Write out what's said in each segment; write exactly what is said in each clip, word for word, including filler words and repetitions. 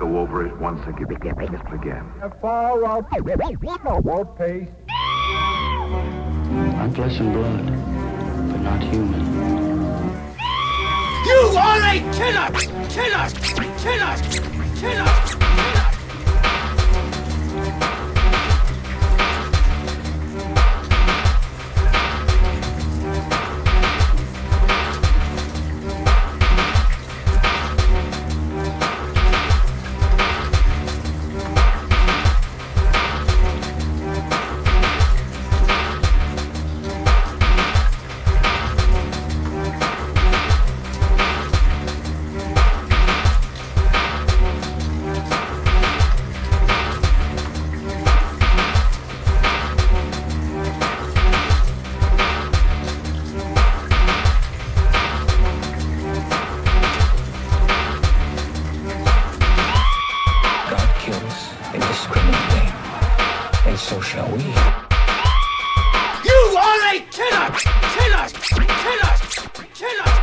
go over it once again. again. A far out won't pay. I'm flesh and blood, but not human. You are a killer! Killer! Killer! Killer! Indiscriminately, and so shall we. You are a killer! Killer! Killer! Killer!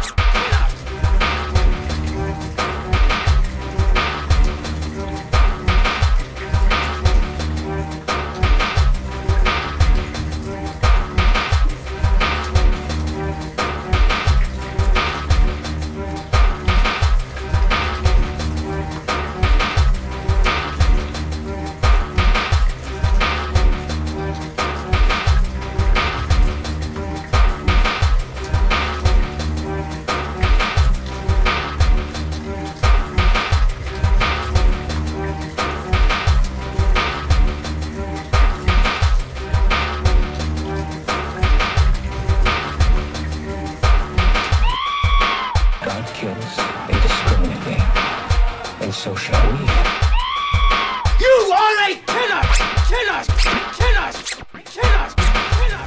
Kills indiscriminately, and so shall we. You are a killer! Killer! Killer! Killer! Killer!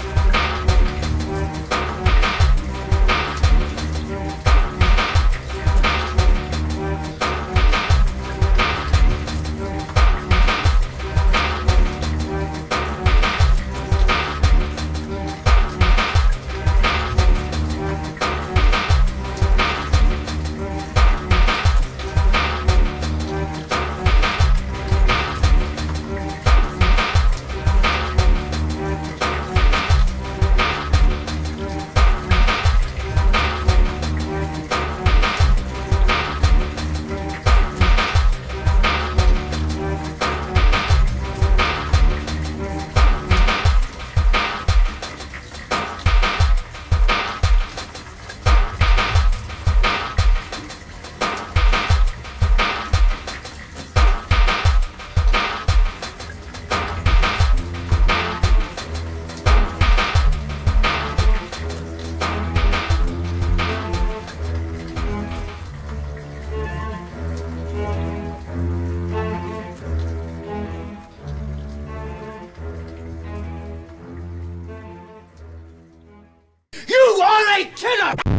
You are a killer!